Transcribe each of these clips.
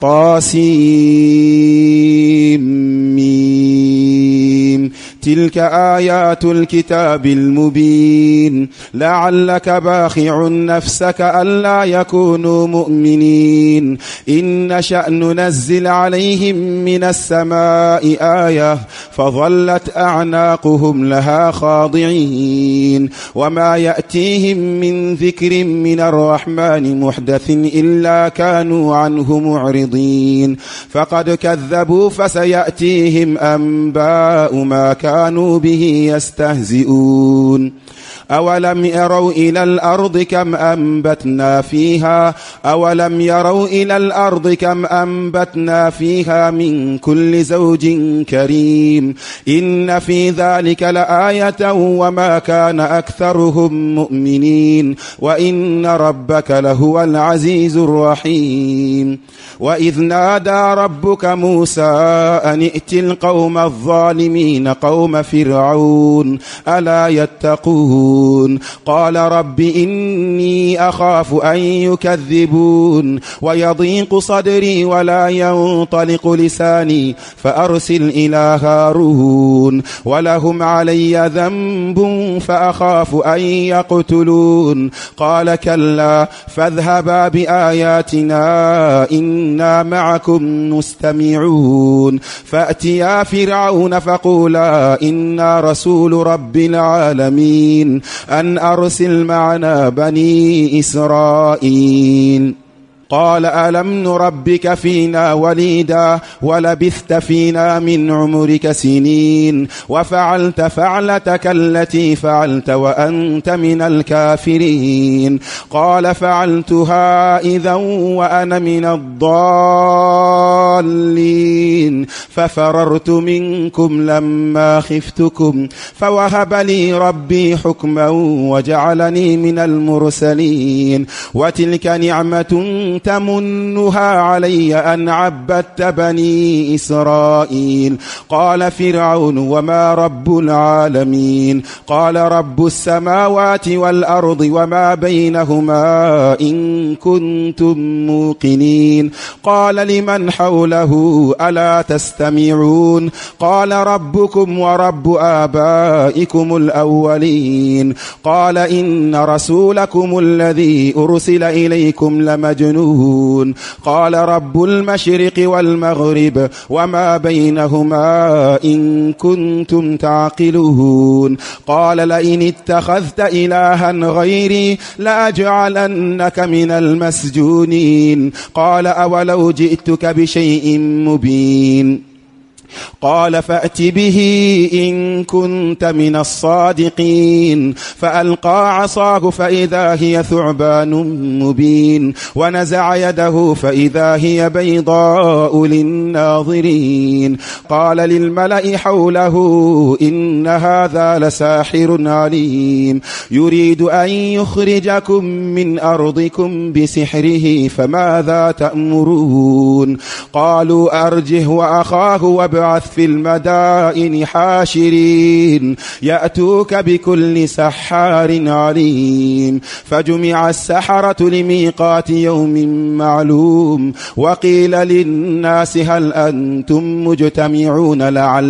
طاسيم. تلك آيات الكتاب المبين. لعلك باخع نفسك ألا يكونوا مؤمنين إن نشأ ننزل عليهم من السماء آية فظلت أعناقهم لها خاضعين وما يأتيهم من ذكر من الرحمن محدث إلا كانوا عنه معرضين. فقد كذبوا فسيأتيهم أنباء ما كانوا به يستهزئون. أولم يروا إلى الأرض كم أنبتنا فيها من كل زوج كريم إن في ذلك لآية وما كان أكثرهم مؤمنين وإن ربك لهو العزيز الرحيم. وإذ نادى ربك موسى أن ائت القوم الظالمين قوم فرعون ألا يتقون قال رب إني أخاف أن يكذبون ويضيق صدري ولا ينطلق لساني فأرسل إلى هارون ولهم علي ذنب فأخاف أن يقتلون قال كلا فاذهبا بآياتنا إنا معكم مستمعون. فأتيا فرعون فقولا إنا رسول رب العالمين أن أرسل معنا بني إسرائيل. قال ألم نربك فينا وليدا ولبثت فينا من عمرك سنين وفعلت فعلتك التي فعلت وأنت من الكافرين. قال فعلتها إذا وأنا من الضالين ففررت منكم لما خفتكم فوهب لي ربي حكما وجعلني من المرسلين. وتلك نعمة تمنها علي أن عبدت بني إسرائيل. قال فرعون وما رب العالمين؟ قال رب السماوات والأرض وما بينهما إن كنتم موقنين. قال لمن حوله ألا تستمعون؟ قال ربكم ورب آبائكم الأولين. قال إن رسولكم الذي أرسل إليكم لمجنون. قال رب المشرق والمغرب وما بينهما إن كنتم تعقلون. قال لئن اتخذت إلها غيري لأجعلنك من المسجونين. قال أولو جئتك بشيء مبين. قال فأت به إن كنت من الصادقين. فألقى عصاه فإذا هي ثعبان مبين ونزع يده فإذا هي بيضاء للناظرين. قال للملأ حوله إن هذا لساحر عليم يريد أن يخرجكم من أرضكم بسحره فماذا تأمرون؟ قالوا أرجه وأخاه وابعث في المدائن حاشرين يأتوك بكل سحار عليم. فجمع السحرة لميقات يوم معلوم وقيل للناس هل أنتم مجتمعون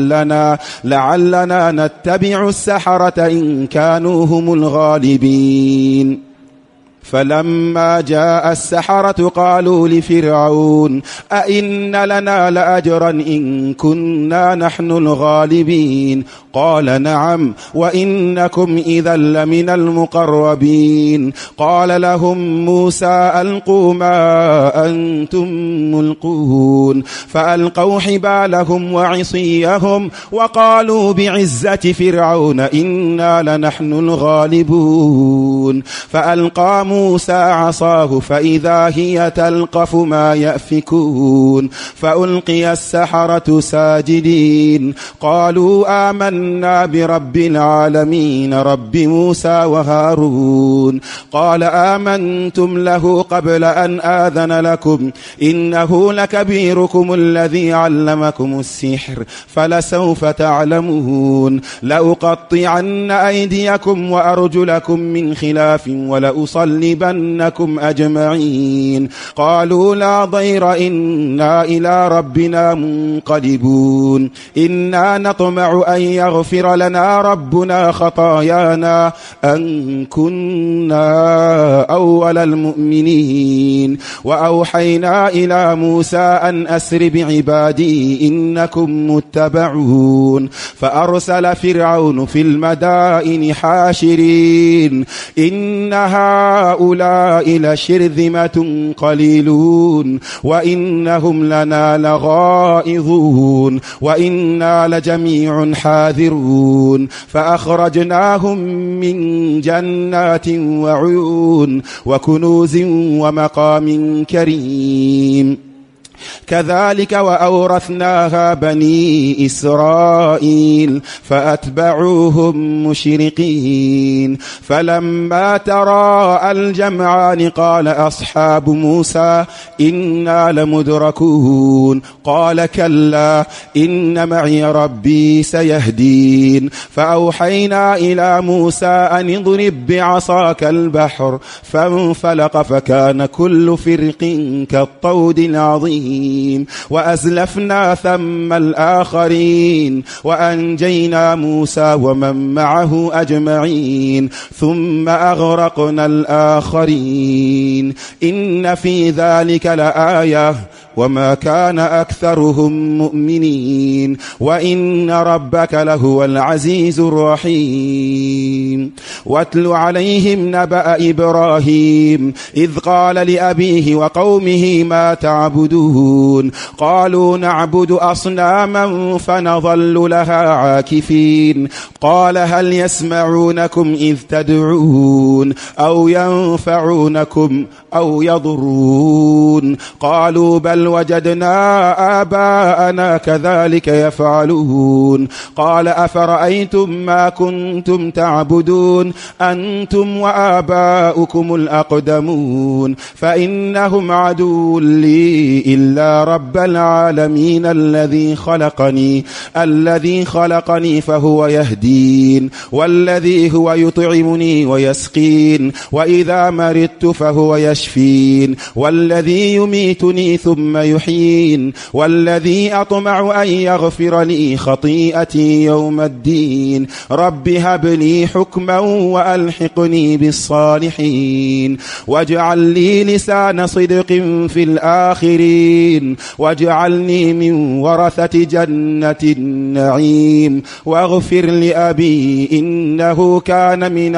لعلنا نتبع السحرة إن كانوا هم الغالبين. فلما جاء السحرة قالوا لفرعون أئن لنا لأجرا إن كنا نحن الغالبين؟ قال نعم وإنكم إذا لمن المقربين. قال لهم موسى ألقوا ما أنتم ملقون. فألقوا حبالهم وعصيهم وقالوا بعزة فرعون إنا لنحن الغالبون. فألقى موسى عصاه فإذا هي تلقف ما يأفكون. فألقي السحرة ساجدين قالوا آمنا برب العالمين رب موسى وهارون. قال آمنتم له قبل أن آذن لكم إنه لكبيركم الذي علمكم السحر فلسوف تعلمون. لأقطعن أيديكم وأرجلكم من خلاف ولأصلبنكم لنغلبنكم أجمعين قالوا لا ضير إنا إلى ربنا منقلبون إنا نطمع أن يغفر لنا ربنا خطايانا أن كنا أول المؤمنين وأوحينا إلى موسى أن أسر بعبادي إنكم متبعون فأرسل فرعون في المدائن حاشرين إن هؤلاء لشرذمة قليلون وإنهم لنا لغائظون وإنا لجميع حاذرون فأخرجناهم من جنات وعيون وكنوز ومقام كريم كذلك وأورثناها بني إسرائيل فأتبعوهم مشرقين فلما تراءى الجمعان قال أصحاب موسى إنا لمدركون قال كلا إن معي ربي سيهدين فأوحينا إلى موسى أن اضرب بعصاك البحر فانفلق فكان كل فرق كالطود العظيم وأزلفنا ثم الآخرين وأنجينا موسى ومن معه أجمعين ثم أغرقنا الآخرين إن في ذلك لآية وما كان أكثرهم مؤمنين وإن ربك لهو العزيز الرحيم واتل عليهم نبأ إبراهيم إذ قال لأبيه وقومه ما تعبدون قالوا نعبد أصناما فنظل لها عاكفين قال هل يسمعونكم إذ تدعون أو ينفعونكم أو يضرون قالوا بل وجدنا آباءنا كذلك يفعلون قال أفرأيتم ما كنتم تعبدون أنتم وآباؤكم الأقدمون فإنهم عدو لي إلا رب العالمين الذي خلقني فهو يهدين والذي هو يطعمني ويسقين وإذا مرضت فهو يشفين والذي يميتني ثم يحيين والذي أطمع أن يغفر لي خطيئتي يوم الدين رب هب لي حكما وألحقني بالصالحين واجعل لي لسان صدق في الآخرين واجعلني من ورثة جنة النعيم واغفر لأبي إنه كان من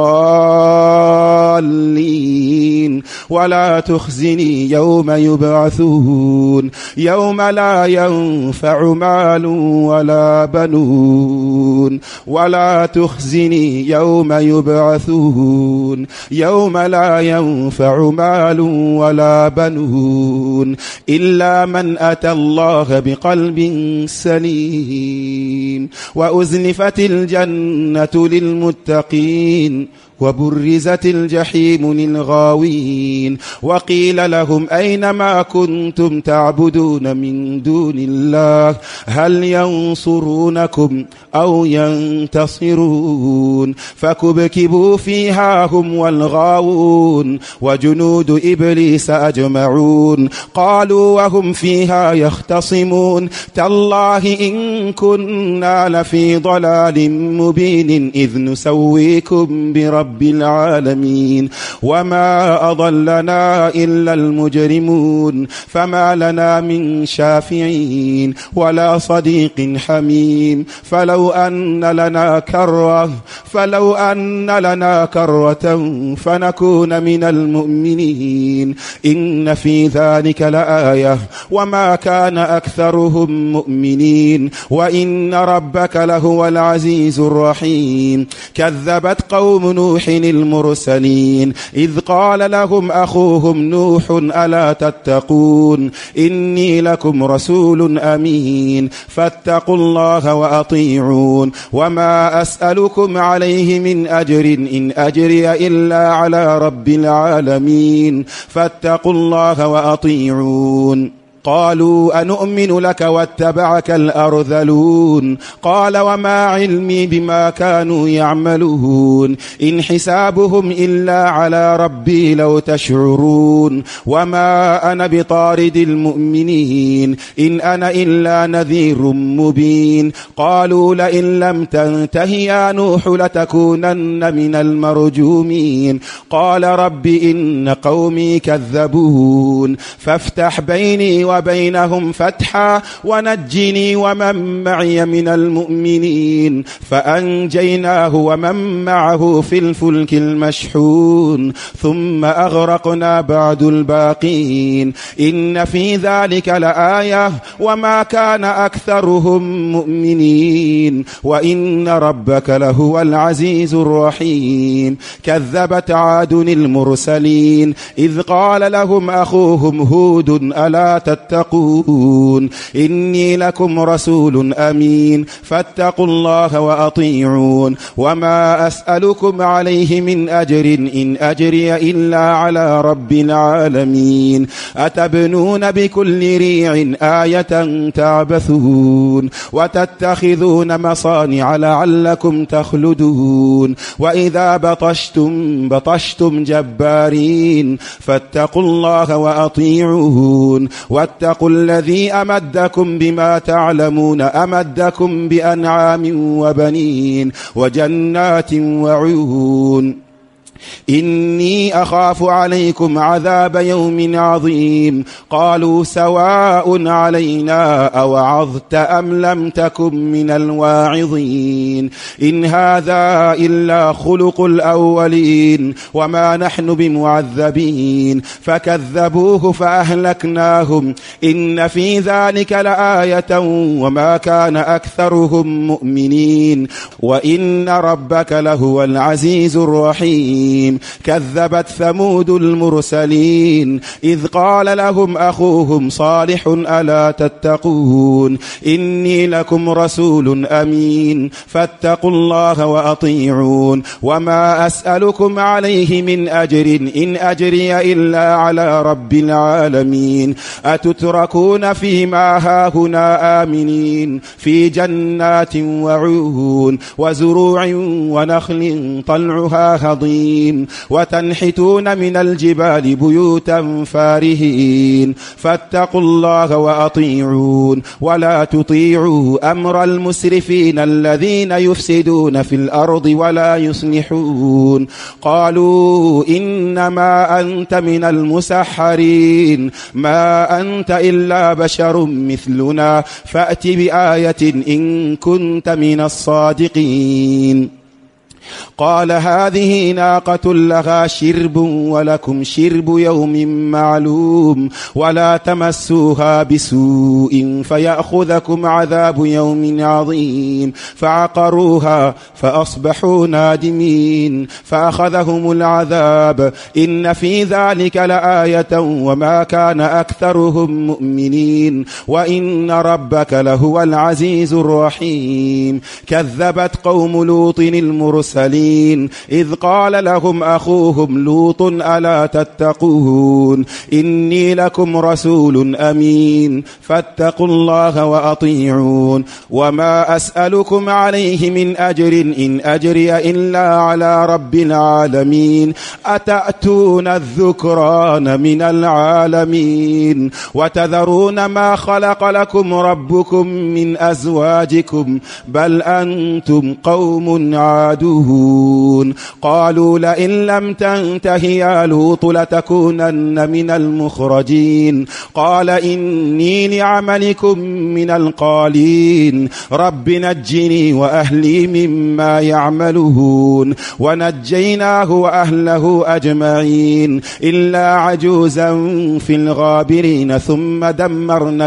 الضالين ولا تخزني يوم يبعثون يوم لا ينفع مال ولا بنون ولا تخزني يوم يبعثون يوم لا ينفع مال ولا بنون إلا من أتى الله بقلب سليم وأزلفت الجنة للمتقين وبرزت الجحيم للغاوين وقيل لهم أين ما كنتم تعبدون من دون الله هل ينصرونكم أو ينتصرون فكبكبوا فيها هم والغاوون وجنود إبليس أجمعون قالوا وهم فيها يختصمون تالله إن كنا لفي ضلال مبين إذ نسويكم برب العالمين وما أضلنا إلا المجرمون فما لنا من شافعين ولا صديق حميم فلو أن لنا كرة فنكون من المؤمنين إن في ذلك لآية وما كان أكثرهم مؤمنين وإن ربك لهو العزيز الرحيم كذبت قوم نوح المرسلين إذ قال لهم أخوهم نوح ألا تتقون إني لكم رسول أمين فاتقوا الله وأطيعون وما أسألكم عليه من أجر إن أجري إلا على رب العالمين فاتقوا الله وأطيعون قالوا أنؤمن لك واتبعك الأرذلون قال وما علمي بما كانوا يعملون إن حسابهم إلا على ربي لو تشعرون وما أنا بطارد المؤمنين إن أنا إلا نذير مبين قالوا لئن لم تنته يا نوح لتكونن من المرجومين قال رب إن قومي كذبون فافتح بيني وبينهم فتحا ونجني ومن معي من المؤمنين فأنجيناه ومن معه في الفلك المشحون ثم أغرقنا بعد الباقين إن في ذلك لآية وما كان أكثرهم مؤمنين وإن ربك لهو العزيز الرحيم كذبت عاد المرسلين إذ قال لهم أخوهم هود ألا تتقون إني لكم رسول أمين فاتقوا الله وأطيعون وما أسألكم عليه من أجر إن أجري إلا على رب العالمين أتبنون بكل ريع آية تعبثون وتتخذون مصانع لعلكم تخلدون وإذا بطشتم جبارين فاتقوا الله وأطيعون واتقوا الذي أمدكم بما تعلمون أمدكم بأنعام وبنين وجنات وعيون إني أخاف عليكم عذاب يوم عظيم قالوا سواء علينا أوعظت أم لم تكن من الواعظين إن هذا إلا خلق الأولين وما نحن بمعذبين فكذبوه فأهلكناهم إن في ذلك لآية وما كان أكثرهم مؤمنين وإن ربك لهو العزيز الرحيم كذبت ثمود المرسلين إذ قال لهم أخوهم صالح ألا تتقون إني لكم رسول أمين فاتقوا الله وأطيعون وما أسألكم عليه من أجر إن أجري إلا على رب العالمين أتتركون فيما هاهنا آمنين في جنات وعيون وزروع ونخل طلعها هضيم وتنحتون من الجبال بيوتا فارهين فاتقوا الله وأطيعون ولا تطيعوا أمر المسرفين الذين يفسدون في الأرض ولا يصلحون قالوا إنما أنت من المسحرين ما أنت إلا بشر مثلنا فأت بآية إن كنت من الصادقين قال هذه ناقة لها شرب ولكم شرب يوم معلوم ولا تمسوها بسوء فيأخذكم عذاب يوم عظيم فعقروها فأصبحوا نادمين فأخذهم العذاب إن في ذلك لآية وما كان أكثرهم مؤمنين وإن ربك لهو العزيز الرحيم كذبت قوم لوط المرسلين إذ قال لهم أخوهم لوط ألا تتقون إني لكم رسول أمين فاتقوا الله وأطيعون وما أسألكم عليه من أجر إن أجري إلا على رب العالمين أتأتون الذكران من العالمين وتذرون ما خلق لكم ربكم من أزواجكم بل أنتم قوم عادون قالوا لئن لم تنته يا لوط لتكونن من المخرجين قال إني لعملكم من القالين رب نجني وأهلي مما يعملون ونجيناه وأهله أجمعين إلا عجوزا في الغابرين ثم دمرنا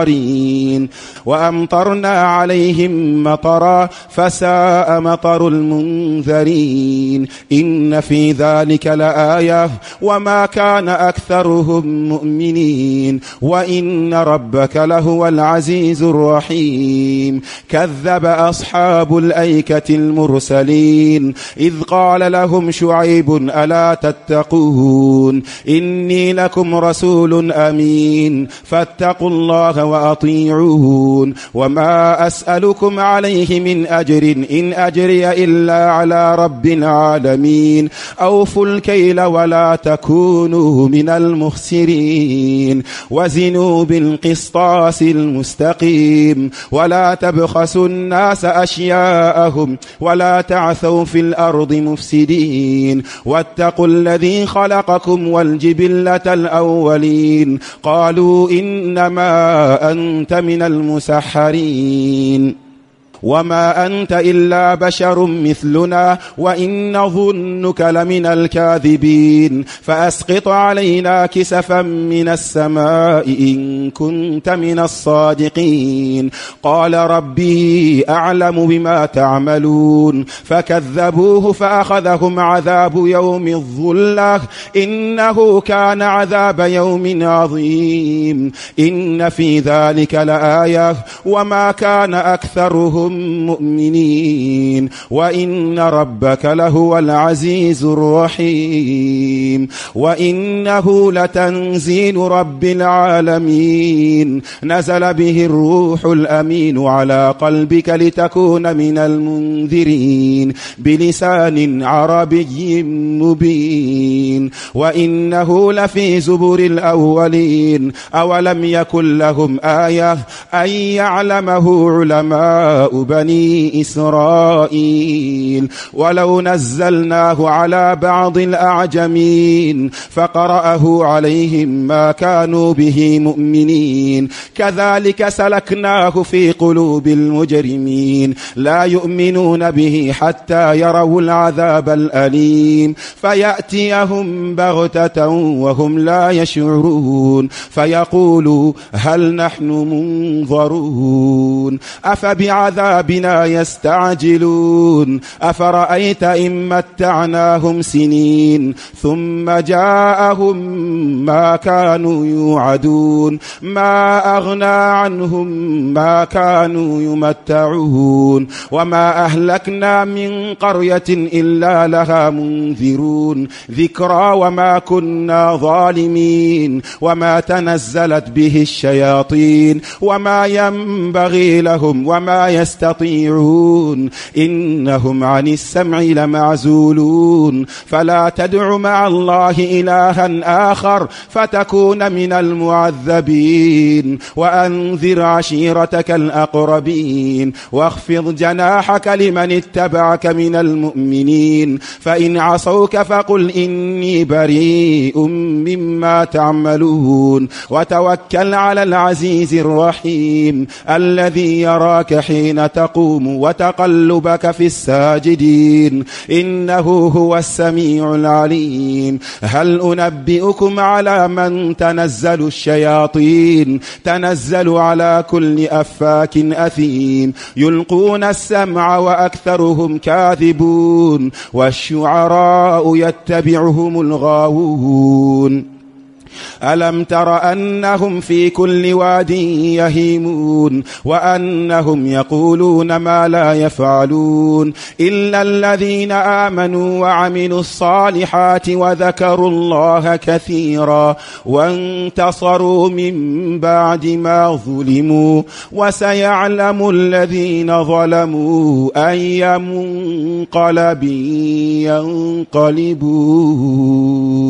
الآخرين وأمطرنا عليهم مطرا فساء مطر المنذرين المنذرين إن في ذلك لآية وما كان أكثرهم مؤمنين وإن ربك لهو العزيز الرحيم كذب أصحاب الأيكة المرسلين إذ قال لهم شعيب ألا تتقون إني لكم رسول أمين فاتقوا الله وأطيعون وما أسألكم عليه من أجر إن أجري إلا على رب العالمين أوفوا الكيل ولا تكونوا من المخسرين وزنوا بالقسطاس المستقيم ولا تبخسوا الناس أشياءهم ولا تعثوا في الأرض مفسدين واتقوا الذي خلقكم والجبلة الأولين قالوا إنما أنت من المسحرين وما أنت إلا بشر مثلنا وإن نظنك لمن الكاذبين فأسقط علينا كسفا من السماء إن كنت من الصادقين قال ربي أعلم بما تعملون فكذبوه فأخذهم عذاب يوم الظلة إنه كان عذاب يوم عظيم إن في ذلك لآية وما كان أكثرهم مؤمنين وإن ربك لهو العزيز الرحيم وإنه لتنزيل رب العالمين نزل به الروح الأمين على قلبك لتكون من المنذرين بلسان عربي مبين وإنه لفي زبر الأولين أولم يكن لهم آية أن يعلمه علماء بني إسرائيل ولو نزلناه على بعض الأعجمين فقرأه عليهم ما كانوا به مؤمنين كذلك سلكناه في قلوب المجرمين لا يؤمنون به حتى يروا العذاب الأليم فيأتيهم بغتة وهم لا يشعرون فيقولوا هل نحن منظرون أفبعذابنا يستعجلون أفرأيت إن متعناهم سنين ثم جاءهم ما كانوا يوعدون ما أغنى عنهم ما كانوا يمتعون وما أهلكنا من قرية إلا لها منذرون ذكرى وما كنا ظالمين وما تنزلت به الشياطين وما ينبغي لهم وما يستطيعون إنهم عن السمع لمعزولون فلا تدع مع الله إلها آخر فتكون من المعذبين وأنذر عشيرتك الأقربين واخفض جناحك لمن اتبعك من المؤمنين فإن عصوك فقل إني بريء مما تعملون وتوكل على العزيز الرحيم الذي يراك حين تقوم وتقلبك في الساجدين إنه هو السميع العليم هل أنبئكم على من تنزل الشياطين تنزل على كل أفاك أثيم يلقون السمع وأكثرهم كاذبون والشعراء يتبعهم الغاوون ألم تر أنهم في كل واد يهيمون وأنهم يقولون ما لا يفعلون إلا الذين آمنوا وعملوا الصالحات وذكروا الله كثيرا وانتصروا من بعد ما ظلموا وسيعلم الذين ظلموا أي منقلب ينقلبون.